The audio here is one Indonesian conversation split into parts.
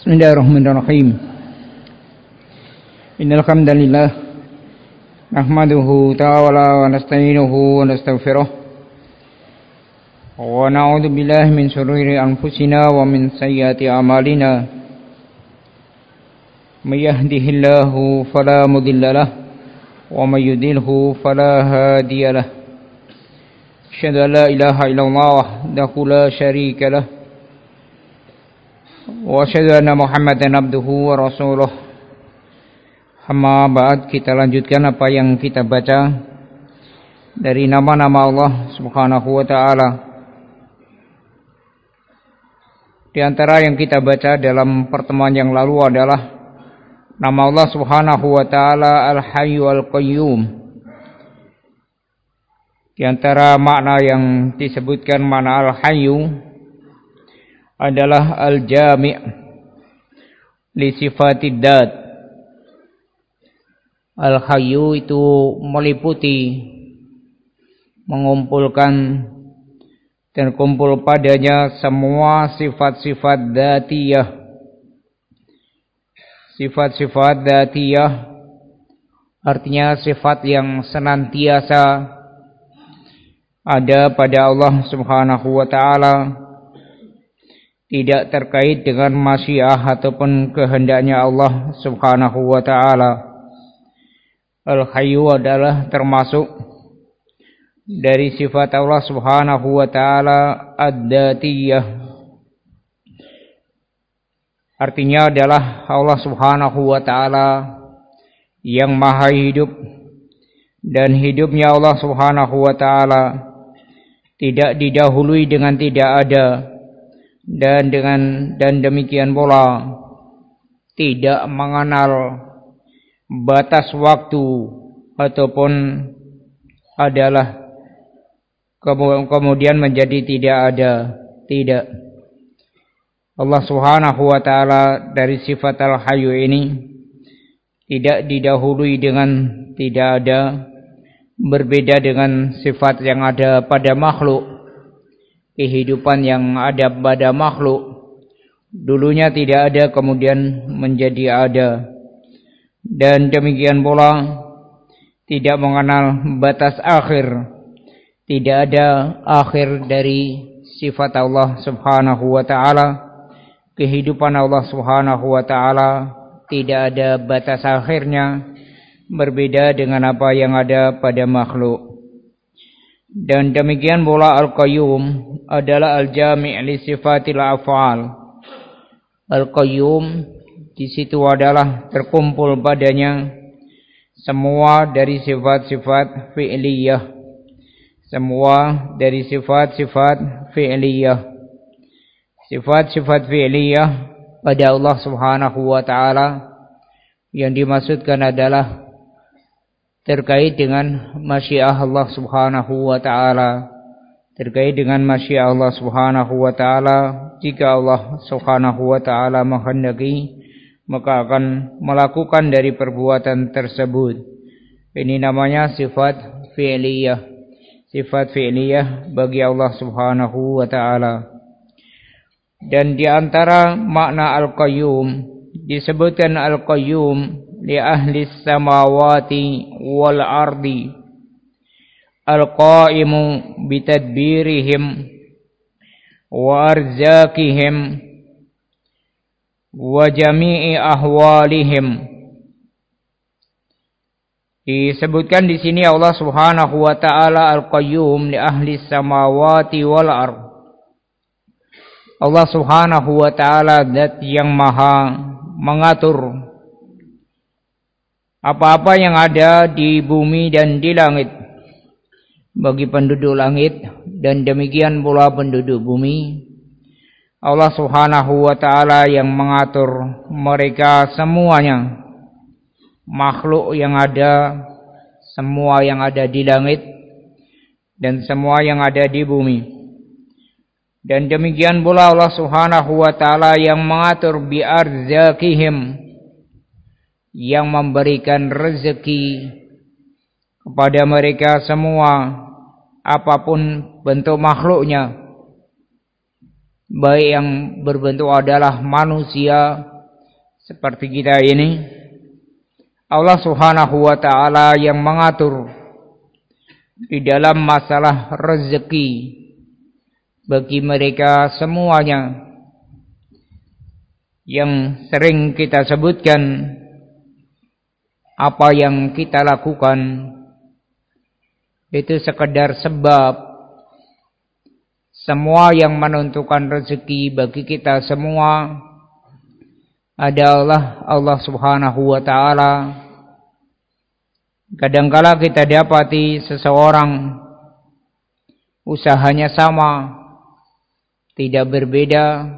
Bismillahirrahmanirrahim. Innal hamdalillah nahmaduhu ta'ala wa nasta'inuhu wa nastaghfiruh wa na'udzu billahi min shururi anfusina wa min sayyiati a'malina. May yahdihillahu fala mudilla lahu wa may yudlilhu fala hadiya lahu. Asyhadu an la ilaha illallah wahdahu la syarika lahu wa asyhadu anna Muhammadan abduhu wa rasuluh. Amma ba'd, kita lanjutkan apa yang kita baca dari nama-nama Allah Subhanahu wa taala. Di antara yang kita baca dalam pertemuan yang lalu adalah nama Allah Subhanahu wa taala Al-Hayyu Al-Qayyum. Di antara makna yang disebutkan makna Al-Hayyu adalah al-jami' li sifatid dat. Al-Hayyu itu meliputi, mengumpulkan, terkumpul padanya semua sifat-sifat dzatiyah. Sifat-sifat dzatiyah artinya sifat yang senantiasa ada pada Allah Subhanahu wa taala, tidak terkait dengan masyiah ataupun kehendaknya Allah Subhanahu wa taala. Al-Hayyu adalah termasuk dari sifat Allah Subhanahu wa taala ad-dzatiyah. Artinya adalah Allah Subhanahu wa taala yang maha hidup, dan hidupnya Allah Subhanahu wa taala tidak didahului dengan tidak ada, dan demikian pula tidak mengenal batas waktu ataupun adalah kemudian menjadi tidak ada. Tidak. Allah Subhanahu wa taala dari sifat Al-Hayyu ini tidak didahului dengan tidak ada, berbeda dengan sifat yang ada pada makhluk. Kehidupan yang ada pada makhluk dulunya tidak ada, kemudian menjadi ada, dan demikian pula tidak mengenal batas akhir. Tidak ada akhir dari sifat Allah Subhanahu wa taala. Kehidupan Allah Subhanahu wa taala tidak ada batas akhirnya, berbeda dengan apa yang ada pada makhluk. Dan demikian pula Al-Qayyum adalah al-jami' li sifatil af'al. Al-Qayyum di situ adalah terkumpul padanya semua dari sifat-sifat fi'liyah. Semua dari sifat-sifat fi'liyah. Sifat-sifat fi'liyah pada Allah Subhanahu wa taala yang dimaksudkan adalah terkait dengan masyiah Allah Subhanahu wa taala. Terkait dengan masyiah Allah Subhanahu wa taala, jika Allah Subhanahu wa taala menghendaki, maka akan melakukan dari perbuatan tersebut. Ini namanya sifat fi'liyah. Sifat fi'liyah bagi Allah Subhanahu wa taala. Dan di antara makna Al-Qayyum disebutkan Al-Qayyum li ahli samawati wal ardi al-qa'imu bitadbirihim wa arzakihim wa jami'i ahwalihim. Disebutkan di sini Allah Subhanahu wa taala Al-Qayyum li ahli samawati wal ard. Allah Subhanahu wa taala zat yang maha mengatur apa-apa yang ada di bumi dan di langit bagi penduduk langit, dan demikian pula penduduk bumi. Allah Subhanahu wa taala yang mengatur mereka semuanya, makhluk yang ada, semua yang ada di langit dan semua yang ada di bumi. Dan demikian pula Allah Subhanahu wa taala yang mengatur bi arzakihim, yang memberikan rezeki kepada mereka semua, apapun bentuk makhluknya. baik yang berbentuk adalah manusia seperti kita ini, Allah Subhanahu wa taala yang mengatur di dalam masalah rezeki bagi mereka semuanya, yang sering kita sebutkan apa yang kita lakukan itu sekedar sebab. Semua yang menentukan rezeki bagi kita semua adalah Allah Subhanahu wa taala. Kadangkala kita dapati seseorang usahanya sama, tidak berbeda,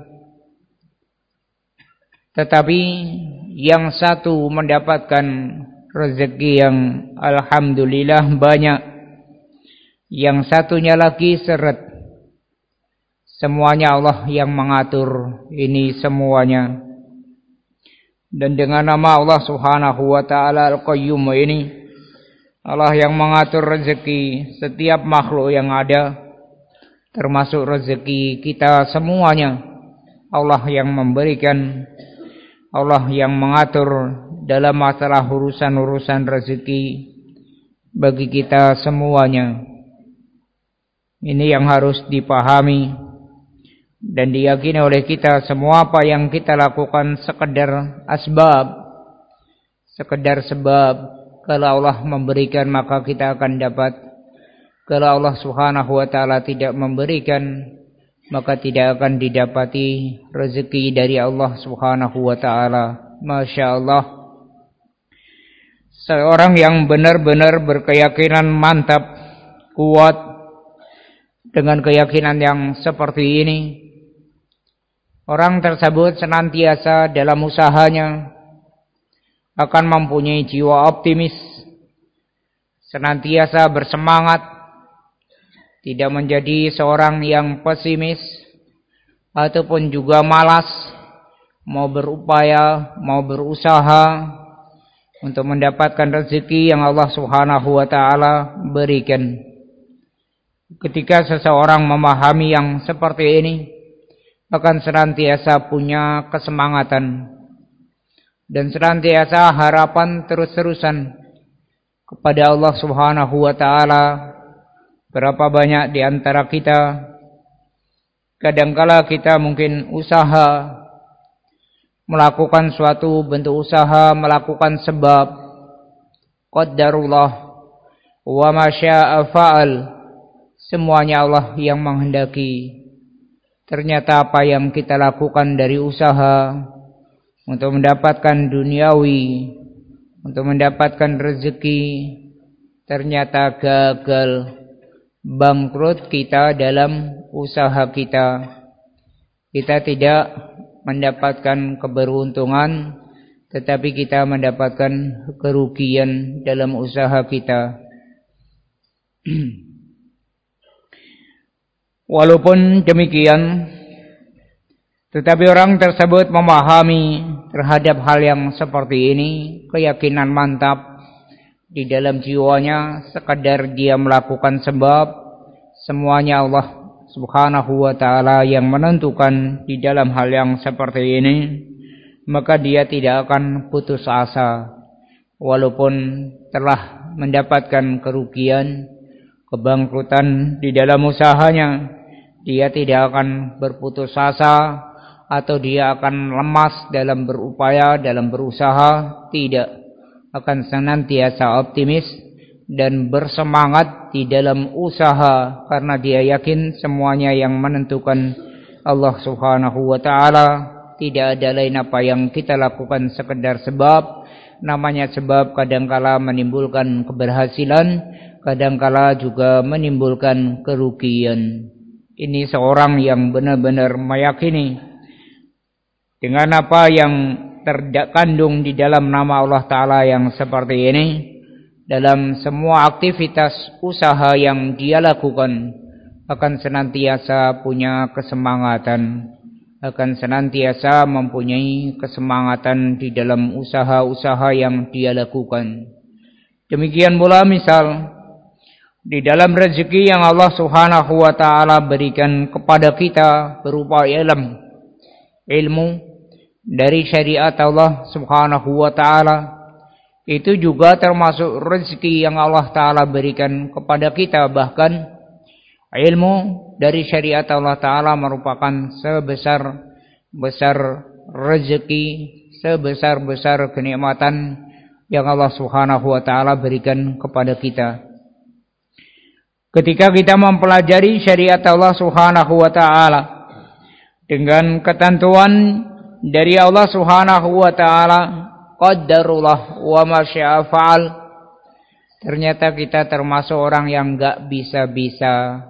tetapi yang satu mendapatkan rezeki yang alhamdulillah banyak, yang satunya lagi seret. Semuanya Allah yang mengatur ini semuanya. Dan dengan nama Allah Subhanahu wa taala Al-Qayyum ini, Allah yang mengatur rezeki setiap makhluk yang ada, termasuk rezeki kita semuanya. Allah yang memberikan, Allah yang mengatur dalam masalah urusan-urusan rezeki bagi kita semuanya. Ini yang harus dipahami dan diyakini oleh kita semua. Apa yang kita lakukan sekedar asbab, sekedar sebab. Kalau Allah memberikan maka kita akan dapat. Kalau Allah Subhanahu wa taala tidak memberikan maka tidak akan didapati rezeki dari Allah Subhanahu wa taala. Masya Allah. Seorang yang benar-benar berkeyakinan mantap, kuat, dengan keyakinan yang seperti ini, orang tersebut senantiasa dalam usahanya akan mempunyai jiwa optimis, senantiasa bersemangat, tidak menjadi seorang yang pesimis ataupun juga malas, mau berupaya, mau berusaha untuk mendapatkan rezeki yang Allah Subhanahu wa taala berikan. Ketika seseorang memahami yang seperti ini, akan senantiasa punya kesemangatan dan senantiasa harapan terus-terusan kepada Allah Subhanahu wa taala. Berapa banyak di antara kita kadangkala kita mungkin usaha, melakukan suatu bentuk usaha, melakukan sebab, qaddarullah wa ma syaa fa'al, semuanya Allah yang menghendaki. Ternyata apa yang kita lakukan dari usaha untuk mendapatkan duniawi, untuk mendapatkan rezeki, ternyata gagal, bangkrut kita dalam usaha kita. Kita tidak mendapatkan keberuntungan, tetapi kita mendapatkan kerugian dalam usaha kita. Walaupun demikian, tetapi orang tersebut memahami terhadap hal yang seperti ini, keyakinan mantap di dalam jiwanya, sekadar dia melakukan sebab, semuanya Allah Subhanahu wa taala yang menentukan di dalam hal yang seperti ini, maka dia tidak akan putus asa walaupun telah mendapatkan kerugian, kebangkrutan di dalam usahanya. Dia tidak akan berputus asa atau dia akan lemas dalam berupaya, dalam berusaha. Tidak, akan senantiasa optimis dan bersemangat di dalam usaha, karena dia yakin semuanya yang menentukan Allah Subhanahu wa taala. Tidak ada lain apa yang kita lakukan sekedar sebab. Namanya sebab kadangkala menimbulkan keberhasilan, kadangkala juga menimbulkan kerugian. Ini seorang yang benar-benar meyakini dengan apa yang terkandung di dalam nama Allah Ta'ala yang seperti ini. Dalam semua aktivitas usaha yang dia lakukan, akan senantiasa punya kesemangatan, akan senantiasa mempunyai kesemangatan di dalam usaha-usaha yang dia lakukan. Demikian pula misal di dalam rezeki yang Allah Subhanahu wa taala berikan kepada kita berupa ilmu dari syariat Allah Subhanahu wa taala, itu juga termasuk rezeki yang Allah taala berikan kepada kita. Bahkan ilmu dari syariat Allah taala merupakan sebesar-besar rezeki, sebesar-besar kenikmatan yang Allah Subhanahu wa taala berikan kepada kita. Ketika kita mempelajari syariat Allah Subhanahu wa taala dengan ketentuan dari Allah Subhanahu wa taala, qaddarullah wa ma syaa fa'al, ternyata kita termasuk orang yang enggak bisa-bisa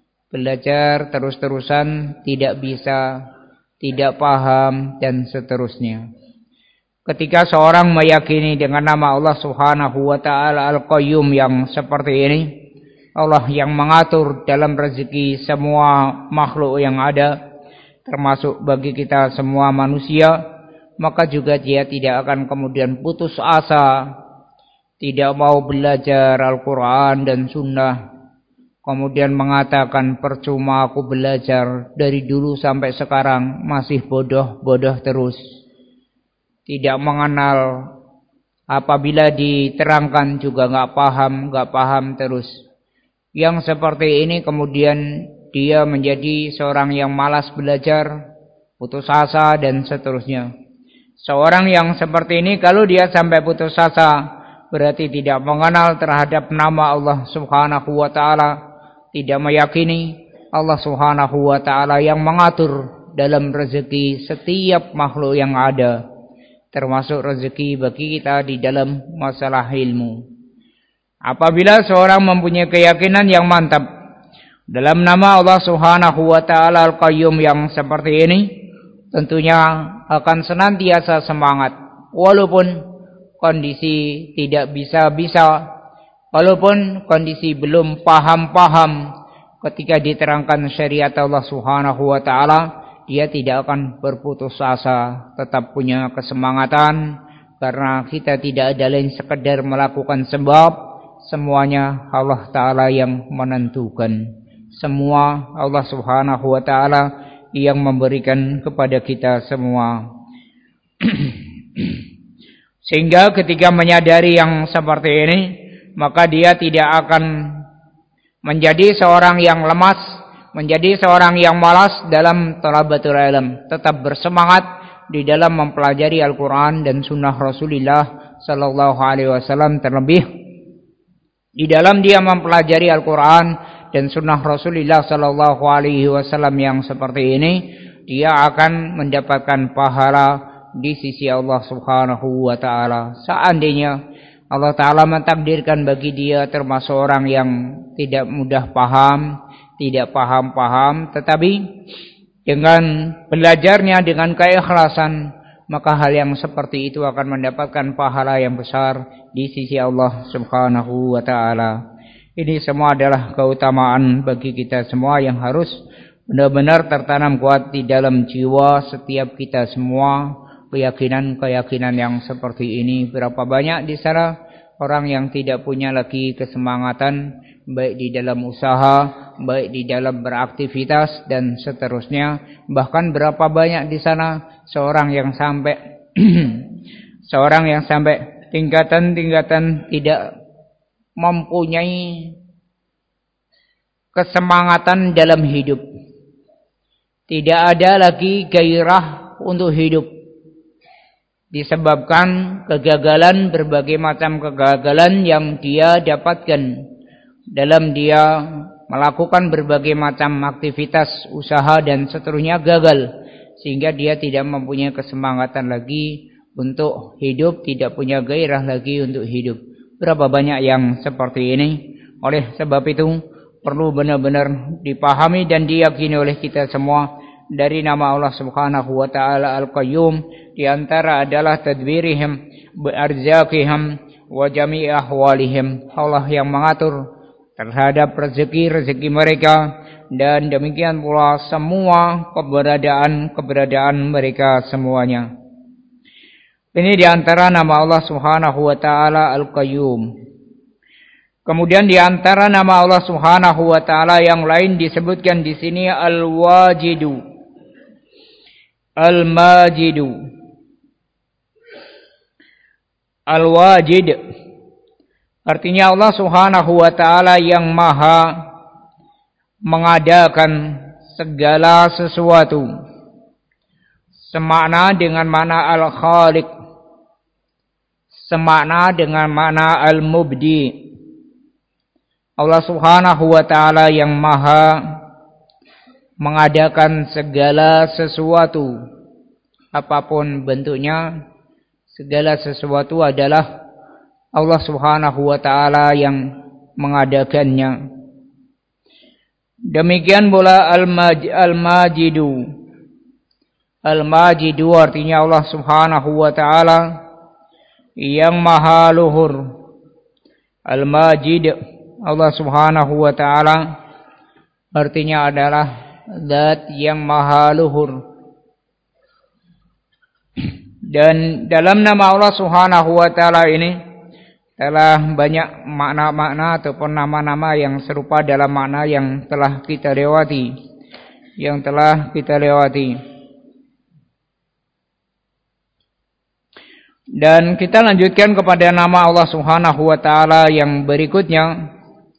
belajar terus-terusan, tidak bisa, tidak paham dan seterusnya. Ketika seorang meyakini dengan nama Allah Subhanahu wa taala Al-Qayyum yang seperti ini, Allah yang mengatur dalam rezeki semua makhluk yang ada, termasuk bagi kita semua manusia, maka juga dia tidak akan kemudian putus asa, tidak mau belajar Al-Quran dan Sunnah, kemudian mengatakan percuma aku belajar dari dulu sampai sekarang masih bodoh terus, tidak mengenal, apabila diterangkan juga nggak paham terus. Yang seperti ini kemudian dia menjadi seorang yang malas belajar, putus asa dan seterusnya. Seorang yang seperti ini kalau dia sampai putus asa, berarti tidak mengenal terhadap nama Allah Subhanahu wa taala, tidak meyakini Allah Subhanahu wa taala yang mengatur dalam rezeki setiap makhluk yang ada, termasuk rezeki bagi kita di dalam masalah ilmu. Apabila seorang mempunyai keyakinan yang mantap dalam nama Allah Subhanahu wa taala Al-Qayyum yang seperti ini, tentunya akan senantiasa semangat walaupun kondisi tidak bisa-bisa, walaupun kondisi belum paham-paham. Ketika diterangkan syariat Allah Subhanahu wa taala, dia tidak akan berputus asa, tetap punya kesemangatan, karena kita tidak ada lain sekedar melakukan sebab. Semuanya Allah Ta'ala yang menentukan. Semua Allah Subhanahu wa ta'ala yang memberikan kepada kita semua. Sehingga ketika menyadari yang seperti ini, maka dia tidak akan menjadi seorang yang lemas, menjadi seorang yang malas dalam thalabatul ilm. Tetap bersemangat di dalam mempelajari Al-Quran dan Sunnah Rasulullah Sallallahu Alaihi Wasallam, terlebih di dalam dia mempelajari Al-Quran dan Sunnah Rasulullah Sallallahu Alaihi Wasallam yang seperti ini, dia akan mendapatkan pahala di sisi Allah Subhanahu wa taala. Seandainya Allah Ta'ala mentakdirkan bagi dia termasuk orang yang tidak mudah paham, tidak paham-paham, tetapi dengan belajarnya dengan keikhlasan, maka hal yang seperti itu akan mendapatkan pahala yang besar di sisi Allah Subhanahu wa ta'ala. Ini semua adalah keutamaan bagi kita semua yang harus benar-benar tertanam kuat di dalam jiwa setiap kita semua. Keyakinan-keyakinan yang seperti ini. Berapa banyak di sana orang yang tidak punya lagi kesemangatan, baik di dalam usaha, baik di dalam beraktivitas dan seterusnya. Bahkan berapa banyak di sana seorang yang sampai tingkatan-tingkatan tidak mempunyai kesemangatan dalam hidup. Tidak ada lagi gairah untuk hidup, disebabkan kegagalan, berbagai macam kegagalan yang dia dapatkan dalam dia melakukan berbagai macam aktivitas, usaha dan seterusnya gagal, sehingga dia tidak mempunyai kesemangatan lagi untuk hidup, tidak punya gairah lagi untuk hidup. Berapa banyak yang seperti ini. Oleh sebab itu perlu benar-benar dipahami dan diyakini oleh kita semua. Dari nama Allah Subhanahu wa ta'ala Al-Qayyum, di antara adalah tadbirihim bi'arzaqihim wa jami' ahwalihim. Allah yang mengatur terhadap rezeki mereka, dan demikian pula semua keberadaan mereka semuanya. Ini di antara nama Allah Subhanahu wa ta'ala Al-Qayyum. Kemudian di antara nama Allah Subhanahu wa taala yang lain disebutkan di sini Al-Wajidu, Al-Majidu. Al-Wajid artinya Allah Subhanahu wa taala yang maha mengadakan segala sesuatu. Semakna dengan makna Al-Khaliq, semakna dengan makna Al-Mubdi. Allah Subhanahu wa taala yang maha mengadakan segala sesuatu apapun bentuknya. Segala sesuatu adalah Allah Subhanahu wa taala yang mengadakannya. Demikian pula Al-Majidu. Al-Majidu artinya Allah Subhanahu wa taala yang maha luhur. Al-Majid, Allah Subhanahu wa taala artinya adalah zat yang maha luhur. Dan dalam nama Allah Subhanahu wa taala ini telah banyak makna-makna ataupun nama-nama yang serupa dalam makna yang telah kita lewati. Dan kita lanjutkan kepada nama Allah Subhanahu wa taala yang berikutnya.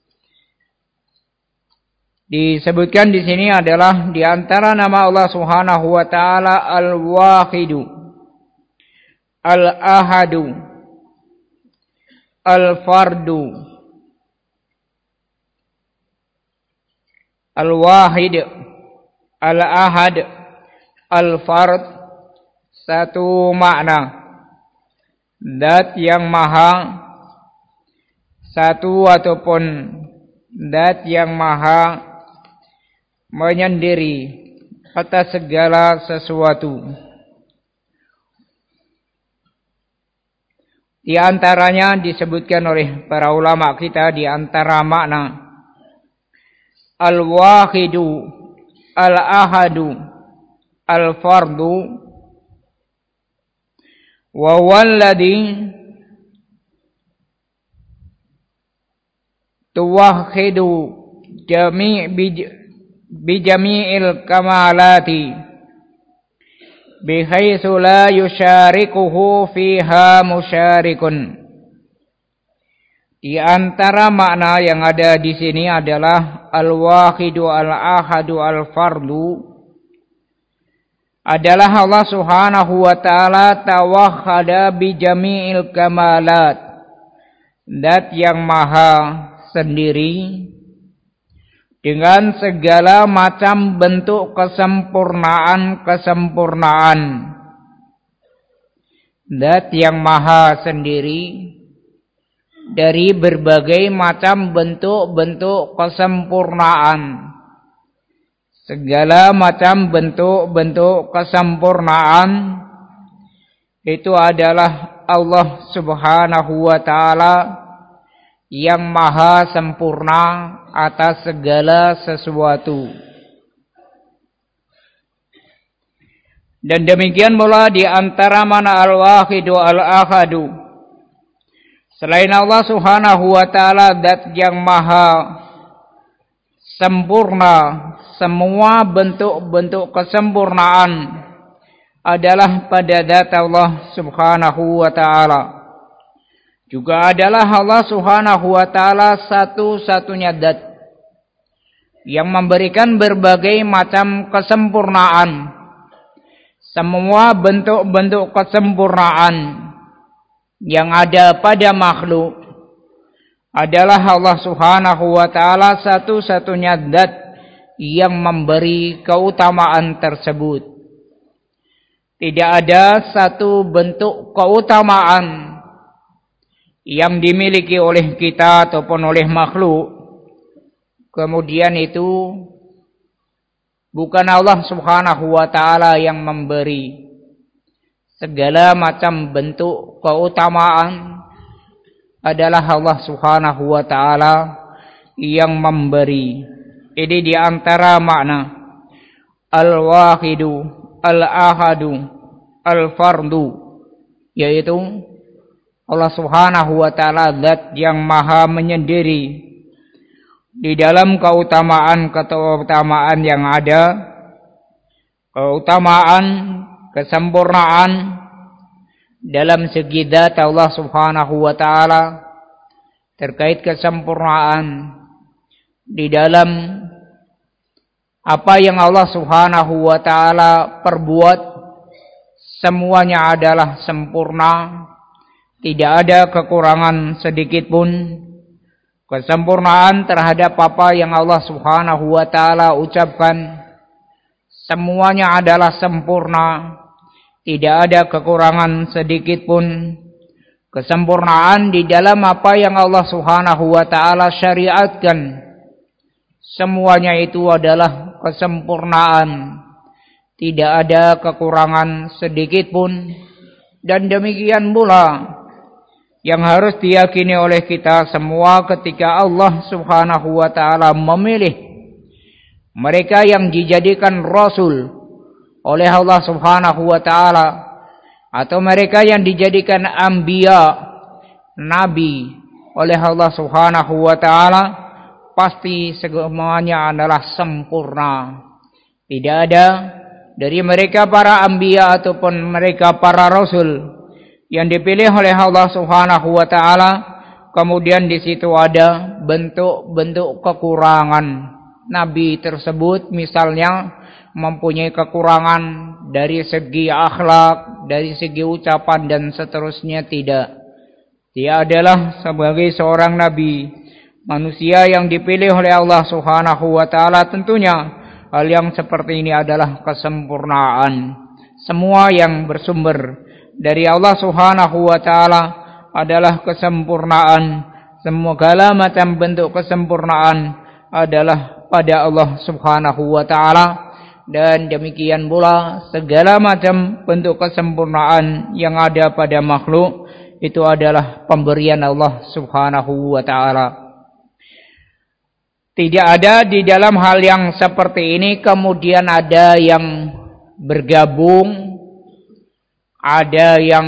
Disebutkan di sini adalah di antara nama Allah Subhanahu wa taala Al-Wahidu, Al-Ahadu, Al-Fardu. Al-Wahid, Al-Ahad, Al-Fard satu makna. Zat yang maha satu ataupun zat yang maha menyendiri atas segala sesuatu. Di antaranya disebutkan oleh para ulama kita di antara makna Al-Wahidu, Al-Ahadu, Al-Fardu wa walladhi tuwahhidu bijami'il kamalati bihaitsu la yusyarikuhu fiha musyarikun. Di antara makna yang ada di sini adalah Al-Wahidu, Al-Ahadu, Al-Fardu adalah Allah Subhanahu wa taala tawahhada bi jami'il kamalat, zat yang maha sendiri dengan segala macam bentuk kesempurnaan. Zat yang maha sendiri dari berbagai macam bentuk-bentuk kesempurnaan. Segala macam bentuk-bentuk kesempurnaan itu adalah Allah Subhanahu wa taala yang maha sempurna atas segala sesuatu. Dan demikian pula di antara mana Al-Wahidu, Al-Ahadu. Selain Allah Subhanahu wa taala zat yang maha sempurna, semua bentuk-bentuk kesempurnaan adalah pada zat Allah Subhanahu wa taala. Juga adalah Allah Subhanahu wa taala satu-satunya zat yang memberikan berbagai macam kesempurnaan. Semua bentuk-bentuk kesempurnaan yang ada pada makhluk adalah Allah Subhanahu wa taala satu-satunya zat yang memberi keutamaan tersebut. Tidak ada satu bentuk keutamaan yang dimiliki oleh kita ataupun oleh makhluk, kemudian itu bukan Allah Subhanahu wa taala yang memberi. Segala macam bentuk keutamaan adalah Allah Subhanahu wa taala yang memberi. Ini di antara makna Al-Wahidu, Al-Ahadu, Al-Fardu, yaitu Allah Subhanahu wa taala zat yang maha menyendiri di dalam keutamaan yang ada, keutamaan, kesempurnaan dalam segi zat Allah Subhanahu wa taala, terkait kesempurnaan di dalam apa yang Allah Subhanahu wa taala perbuat, semuanya adalah sempurna, tidak ada kekurangan sedikit pun. Kesempurnaan terhadap apa yang Allah Subhanahu wa taala ucapkan, semuanya adalah sempurna, tidak ada kekurangan sedikit pun. Kesempurnaan di dalam apa yang Allah Subhanahu wa taala syariatkan, semuanya itu adalah kesempurnaan, tidak ada kekurangan sedikit pun. Dan demikian pula yang harus diyakini oleh kita semua ketika Allah Subhanahu wa taala memilih mereka yang dijadikan rasul oleh Allah Subhanahu wa taala, atau mereka yang dijadikan anbiya, nabi oleh Allah Subhanahu wa taala, pasti semuanya adalah sempurna. Tidak ada dari mereka para anbiya ataupun mereka para rasul yang dipilih oleh Allah Subhanahu wa taala kemudian di situ ada bentuk-bentuk kekurangan. Nabi tersebut misalnya mempunyai kekurangan dari segi akhlak, dari segi ucapan dan seterusnya. Tidak. Dia adalah sebagai seorang nabi, manusia yang dipilih oleh Allah Subhanahu wa taala. Tentunya hal yang seperti ini adalah kesempurnaan. Semua yang bersumber dari Allah Subhanahu wa taala adalah kesempurnaan. Segala macam bentuk kesempurnaan adalah pada Allah Subhanahu wa taala, dan demikian pula segala macam bentuk kesempurnaan yang ada pada makhluk itu adalah pemberian Allah Subhanahu wa taala. Tidak ada di dalam hal yang seperti ini kemudian ada yang bergabung, ada yang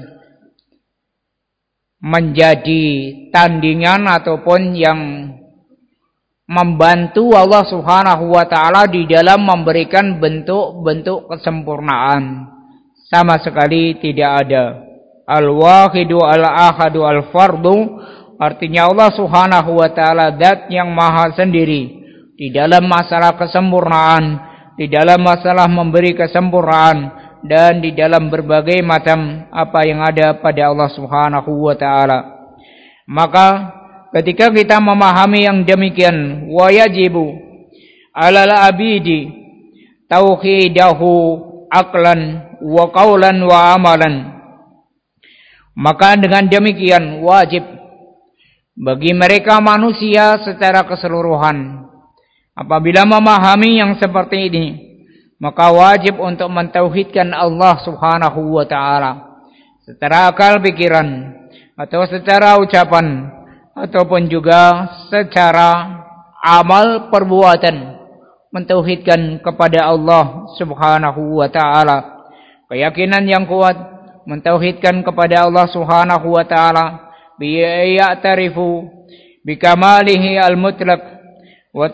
menjadi tandingan ataupun yang membantu Allah Subhanahu wa taala di dalam memberikan bentuk-bentuk kesempurnaan. Sama sekali tidak ada. Al-Wahidu al-Ahadu al-Fardu, artinya Allah Subhanahu wa taala zat yang maha sendiri di dalam masalah kesempurnaan, di dalam masalah memberi kesempurnaan, dan di dalam berbagai macam apa yang ada pada Allah Subhanahu wa taala. Maka ketika kita memahami yang demikian, wa yajibu 'alal abidi tauhidahu aqlan wa qaulan wa amalan. Maka dengan demikian wajib bagi mereka manusia secara keseluruhan, apabila memahami yang seperti ini, maka wajib untuk mentauhidkan Allah Subhanahu wa taala secara akal pikiran atau secara ucapan ataupun juga secara amal perbuatan, mentauhidkan kepada Allah Subhanahu wa taala. Keyakinan yang kuat mentauhidkan kepada Allah Subhanahu wa taala bi ya'tarifu bi kamalihi al-mutlaq wa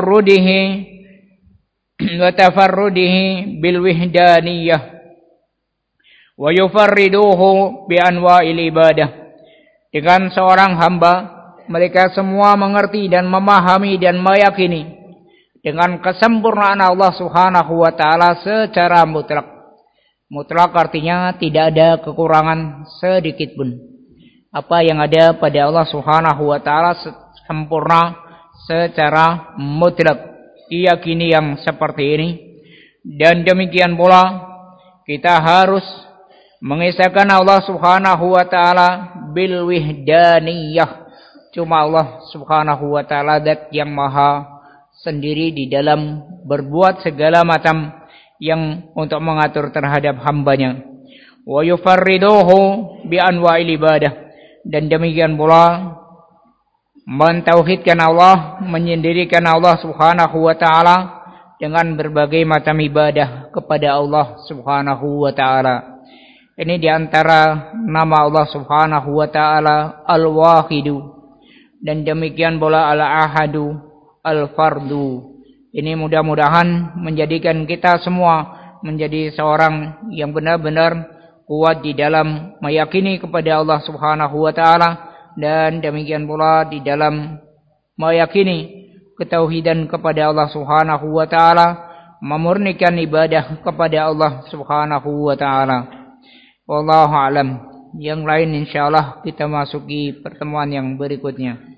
tafarrudihi bil wihdaniyah wa yufarriduhu bi anwa'il ibadah. Dengan seorang hamba, mereka semua mengerti dan memahami dan meyakini dengan kesempurnaan Allah Subhanahu wa taala secara mutlak. Mutlak artinya tidak ada kekurangan sedikit pun. Apa yang ada pada Allah Subhanahu wa taala sempurna secara mutlak. Diyakini yang seperti ini. Dan demikian pula kita harus mengisahkan Allah Subhanahu wa taala bil wihdaniyah. Cuma Allah Subhanahu wa taala zat yang maha sendiri di dalam berbuat segala macam yang untuk mengatur terhadap hambanya. Wa yufarriduhu bi anwa'il ibadah. Dan demikian pula mentauhidkan Allah, menyendirikan Allah Subhanahu wa taala dengan berbagai macam ibadah kepada Allah Subhanahu wa taala. Ini diantara nama Allah Subhanahu wa ta'ala Al-Wahidu. Dan demikian pula Al-Ahadu, Al-Fardu. Ini mudah-mudahan menjadikan kita semua menjadi seorang yang benar-benar kuat di dalam meyakini kepada Allah Subhanahu wa ta'ala. Dan demikian pula di dalam meyakini ketauhidan kepada Allah Subhanahu wa ta'ala, memurnikan ibadah kepada Allah Subhanahu wa ta'ala. Wallahu a'lam. Yang lain insyaallah kita masuki pertemuan yang berikutnya.